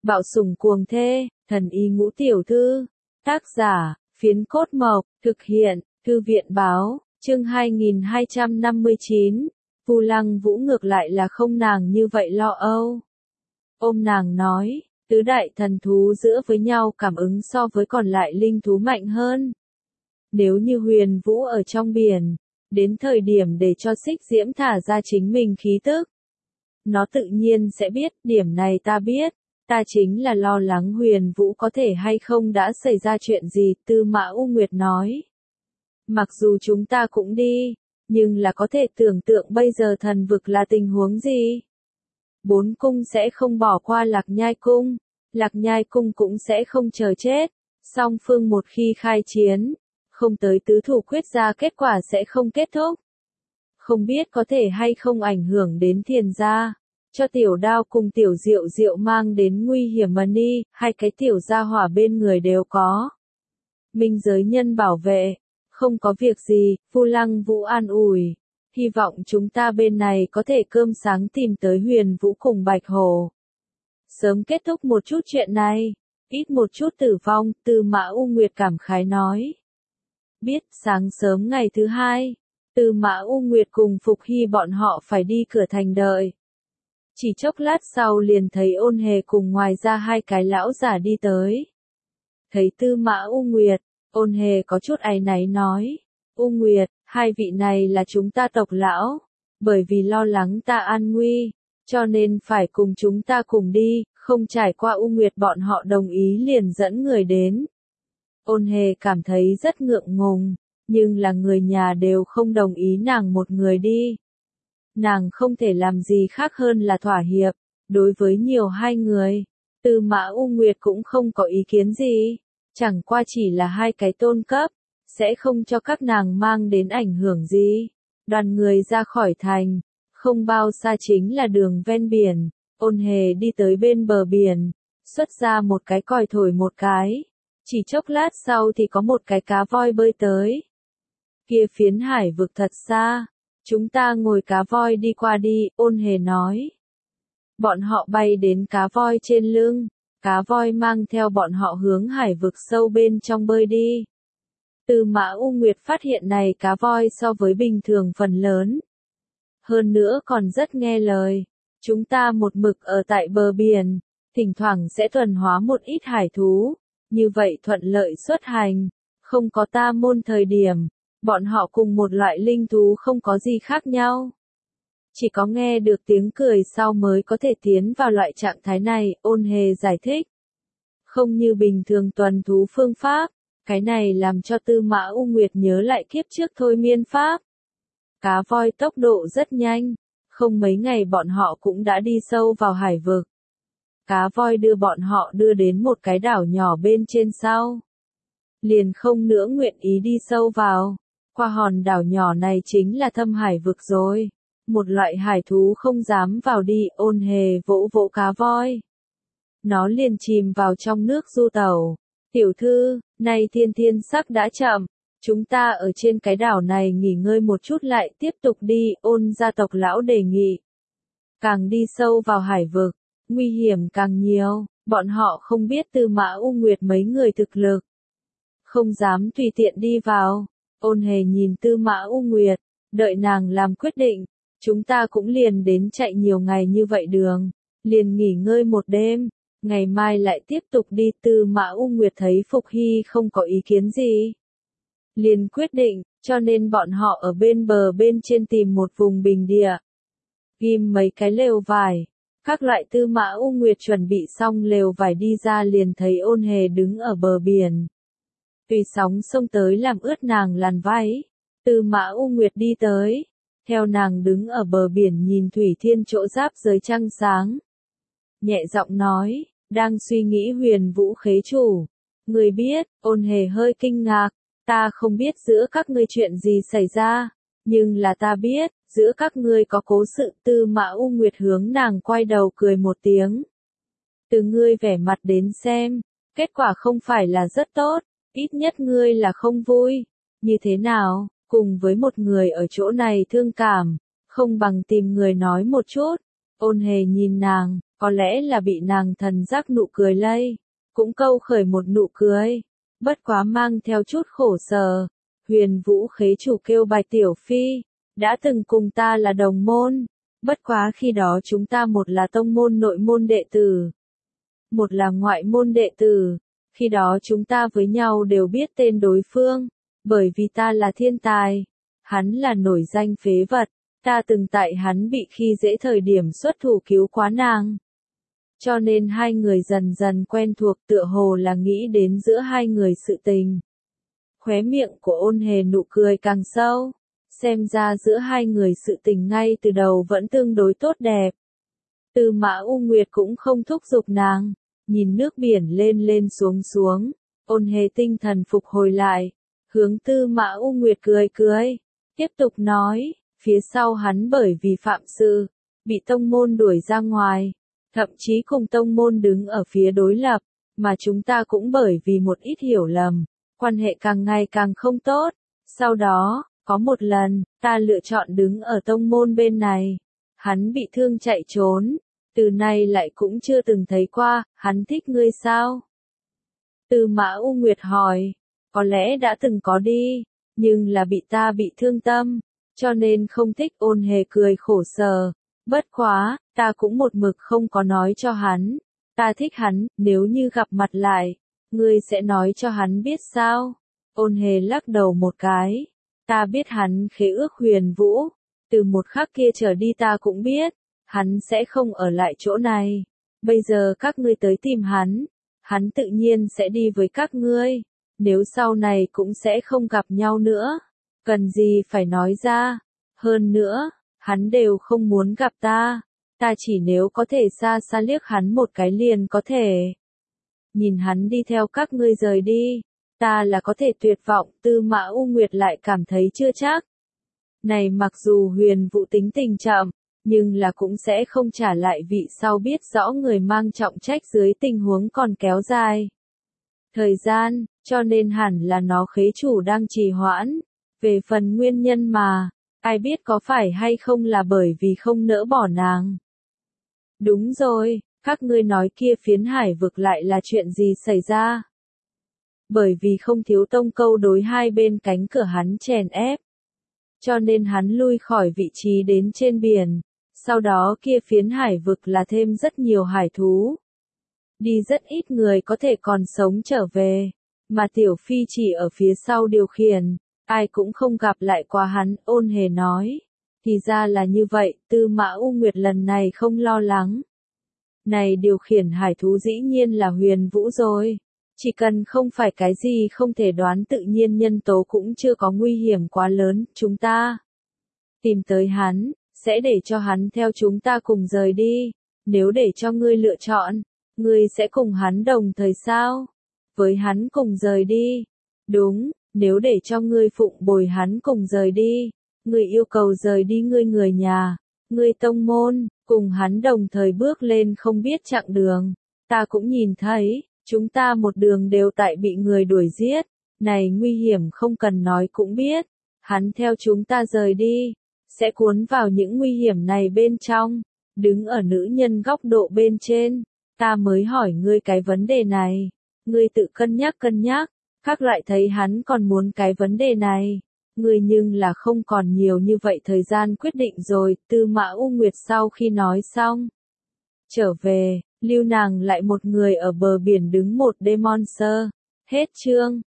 Bạo sủng cuồng thê, thần y ngũ tiểu thư. Tác giả, Phiến Cốt Mộc, thực hiện, Thư viện Báo, chương 2259. Vu Lăng Vũ ngược lại là không nàng như vậy lo âu. Ôm nàng nói, tứ đại thần thú giữa với nhau cảm ứng so với còn lại linh thú mạnh hơn. Nếu như Huyền Vũ ở trong biển, đến thời điểm để cho Xích Diễm thả ra chính mình khí tức, nó tự nhiên sẽ biết, điểm này ta biết, ta chính là lo lắng Huyền Vũ có thể hay không đã xảy ra chuyện gì, Tư Mã U Nguyệt nói. Mặc dù chúng ta cũng đi, nhưng là có thể tưởng tượng bây giờ thần vực là tình huống gì. Bốn cung sẽ không bỏ qua Lạc Nhai cung, Lạc Nhai cung cũng sẽ không chờ chết, song phương một khi khai chiến, không tới tứ thủ quyết ra kết quả sẽ không kết thúc. Không biết có thể hay không ảnh hưởng đến Thiền gia, cho Tiểu Đao cùng Tiểu Diệu Diệu mang đến nguy hiểm mà đi, hai cái tiểu gia hỏa bên người đều có. Minh giới nhân bảo vệ, không có việc gì, Vu Lăng Vũ an ủi. Hy vọng chúng ta bên này có thể cơm sáng tìm tới Huyền Vũ cùng Bạch Hổ. Sớm kết thúc một chút chuyện này, ít một chút tử vong, Tư Mã U Nguyệt cảm khái nói. Biết sáng sớm ngày thứ hai, Tư Mã U Nguyệt cùng Phục Hy bọn họ phải đi cửa thành đợi. Chỉ chốc lát sau liền thấy Ôn Hề cùng ngoài ra hai cái lão giả đi tới. Thấy Tư Mã U Nguyệt, Ôn Hề có chút áy náy nói, U Nguyệt, hai vị này là chúng ta tộc lão, bởi vì lo lắng ta an nguy, cho nên phải cùng chúng ta cùng đi, không trải qua U Nguyệt bọn họ đồng ý liền dẫn người đến. Ôn Hề cảm thấy rất ngượng ngùng, nhưng là người nhà đều không đồng ý nàng một người đi. Nàng không thể làm gì khác hơn là thỏa hiệp, đối với nhiều hai người, Tư Mã U Nguyệt cũng không có ý kiến gì, chẳng qua chỉ là hai cái tôn cấp, sẽ không cho các nàng mang đến ảnh hưởng gì. Đoàn người ra khỏi thành, không bao xa chính là đường ven biển, Ôn Hề đi tới bên bờ biển, xuất ra một cái còi thổi một cái, chỉ chốc lát sau thì có một cái cá voi bơi tới. Kia phiến hải vực thật xa, chúng ta ngồi cá voi đi qua đi, Ôn Hề nói. Bọn họ bay đến cá voi trên lưng, cá voi mang theo bọn họ hướng hải vực sâu bên trong bơi đi. Tư Mã U Nguyệt phát hiện này cá voi so với bình thường phần lớn. Hơn nữa còn rất nghe lời. Chúng ta một mực ở tại bờ biển, thỉnh thoảng sẽ thuần hóa một ít hải thú, như vậy thuận lợi xuất hành, không có ta môn thời điểm, bọn họ cùng một loại linh thú không có gì khác nhau. Chỉ có nghe được tiếng cười sau mới có thể tiến vào loại trạng thái này, Ôn Hề giải thích. Không như bình thường tuần thú phương pháp. Cái này làm cho Tư Mã U Nguyệt nhớ lại kiếp trước thôi miên pháp. Cá voi tốc độ rất nhanh, không mấy ngày bọn họ cũng đã đi sâu vào hải vực. Cá voi đưa bọn họ đưa đến một cái đảo nhỏ bên trên sau. Liền không nữa nguyện ý đi sâu vào. Qua hòn đảo nhỏ này chính là thâm hải vực rồi. Một loại hải thú không dám vào đi, Ôn Hề vỗ vỗ cá voi. Nó liền chìm vào trong nước du tẩu. Tiểu thư, nay thiên thiên sắc đã chậm, chúng ta ở trên cái đảo này nghỉ ngơi một chút lại tiếp tục đi, Ôn gia tộc lão đề nghị. Càng đi sâu vào hải vực, nguy hiểm càng nhiều, bọn họ không biết Tư Mã U Nguyệt mấy người thực lực. Không dám tùy tiện đi vào, Ôn Hề nhìn Tư Mã U Nguyệt, đợi nàng làm quyết định, chúng ta cũng liền đến chạy nhiều ngày như vậy đường, liền nghỉ ngơi một đêm. Ngày mai lại tiếp tục đi. Tư Mã U Nguyệt thấy Phục Hy không có ý kiến gì. Liền quyết định, cho nên bọn họ ở bên bờ bên trên tìm một vùng bình địa. Ghim mấy cái lều vải. Các loại Tư Mã U Nguyệt chuẩn bị xong lều vải đi ra liền thấy Ôn Hề đứng ở bờ biển. Tùy sóng xông tới làm ướt nàng làn váy. Tư Mã U Nguyệt đi tới. Theo nàng đứng ở bờ biển nhìn thủy thiên chỗ giáp giới trăng sáng. Nhẹ giọng nói. Đang suy nghĩ Huyền Vũ khế chủ. Người biết, Ôn Hề hơi kinh ngạc, ta không biết giữa các ngươi chuyện gì xảy ra, nhưng là ta biết, giữa các ngươi có cố sự. Tư Mã U Nguyệt hướng nàng quay đầu cười một tiếng. Từ ngươi vẻ mặt đến xem, kết quả không phải là rất tốt, ít nhất ngươi là không vui. Như thế nào, cùng với một người ở chỗ này thương cảm, không bằng tìm người nói một chút. Ôn Hề nhìn nàng, có lẽ là bị nàng thần giác nụ cười lây, cũng câu khởi một nụ cười, bất quá mang theo chút khổ sở. Huyền Vũ khế chủ kêu Bạch Tiểu Phi, đã từng cùng ta là đồng môn, bất quá khi đó chúng ta một là tông môn nội môn đệ tử, một là ngoại môn đệ tử, khi đó chúng ta với nhau đều biết tên đối phương, bởi vì ta là thiên tài, hắn là nổi danh phế vật, ta từng tại hắn bị khi dễ thời điểm xuất thủ cứu quá nàng. Cho nên hai người dần dần quen thuộc, tựa hồ là nghĩ đến giữa hai người sự tình. Khóe miệng của Ôn Hề nụ cười càng sâu, xem ra giữa hai người sự tình ngay từ đầu vẫn tương đối tốt đẹp. Tư Mã U Nguyệt cũng không thúc giục nàng, nhìn nước biển lên lên xuống xuống, Ôn Hề tinh thần phục hồi lại, hướng Tư Mã U Nguyệt cười cười, tiếp tục nói, phía sau hắn bởi vì phạm sự, bị tông môn đuổi ra ngoài, thậm chí cùng tông môn đứng ở phía đối lập, mà chúng ta cũng bởi vì một ít hiểu lầm, quan hệ càng ngày càng không tốt. Sau đó, có một lần, ta lựa chọn đứng ở tông môn bên này, hắn bị thương chạy trốn, từ nay lại cũng chưa từng thấy qua, hắn thích ngươi sao? Tư Mã U Nguyệt hỏi, có lẽ đã từng có đi, nhưng là bị ta bị thương tâm, cho nên không thích. Ôn Hề cười khổ sở, bất quá, ta cũng một mực không có nói cho hắn, ta thích hắn, nếu như gặp mặt lại, ngươi sẽ nói cho hắn biết sao? Ôn Hề lắc đầu một cái, ta biết hắn khế ước Huyền Vũ, từ một khắc kia trở đi ta cũng biết, hắn sẽ không ở lại chỗ này, bây giờ các ngươi tới tìm hắn, hắn tự nhiên sẽ đi với các ngươi, nếu sau này cũng sẽ không gặp nhau nữa, cần gì phải nói ra, hơn nữa, hắn đều không muốn gặp ta, ta chỉ nếu có thể xa xa liếc hắn một cái liền có thể. Nhìn hắn đi theo các ngươi rời đi, ta là có thể tuyệt vọng. Tư Mã U Nguyệt lại cảm thấy chưa chắc. Này mặc dù Huyền Vũ tính tình chậm, nhưng là cũng sẽ không trả lại vị sau biết rõ người mang trọng trách dưới tình huống còn kéo dài thời gian, cho nên hẳn là nó khế chủ đang trì hoãn. Về phần nguyên nhân mà, ai biết có phải hay không là bởi vì không nỡ bỏ nàng. Đúng rồi, các ngươi nói kia phiến hải vực lại là chuyện gì xảy ra? Bởi vì không thiếu tông câu đối hai bên cánh cửa hắn chèn ép, cho nên hắn lui khỏi vị trí đến trên biển, sau đó kia phiến hải vực là thêm rất nhiều hải thú. Đi rất ít người có thể còn sống trở về, mà Tiểu Phi chỉ ở phía sau điều khiển, ai cũng không gặp lại qua hắn. Ôn Hề nói, thì ra là như vậy. Tư Mã U Nguyệt lần này không lo lắng. Này điều khiển hải thú dĩ nhiên là Huyền Vũ rồi. Chỉ cần không phải cái gì không thể đoán tự nhiên nhân tố cũng chưa có nguy hiểm quá lớn, chúng ta tìm tới hắn, sẽ để cho hắn theo chúng ta cùng rời đi. Nếu để cho ngươi lựa chọn, ngươi sẽ cùng hắn đồng thời sao? Với hắn cùng rời đi. Đúng, nếu để cho ngươi phụng bồi hắn cùng rời đi, ngươi yêu cầu rời đi ngươi người nhà, ngươi tông môn, cùng hắn đồng thời bước lên không biết chặng đường. Ta cũng nhìn thấy, chúng ta một đường đều tại bị người đuổi giết, này nguy hiểm không cần nói cũng biết, hắn theo chúng ta rời đi, sẽ cuốn vào những nguy hiểm này bên trong. Đứng ở nữ nhân góc độ bên trên, ta mới hỏi ngươi cái vấn đề này, ngươi tự cân nhắc, khác lại thấy hắn còn muốn cái vấn đề này, ngươi nhưng là không còn nhiều như vậy thời gian quyết định rồi. Tư Mã U Nguyệt sau khi nói xong, trở về, lưu nàng lại một người ở bờ biển đứng một đêm. Monster. Hết chương.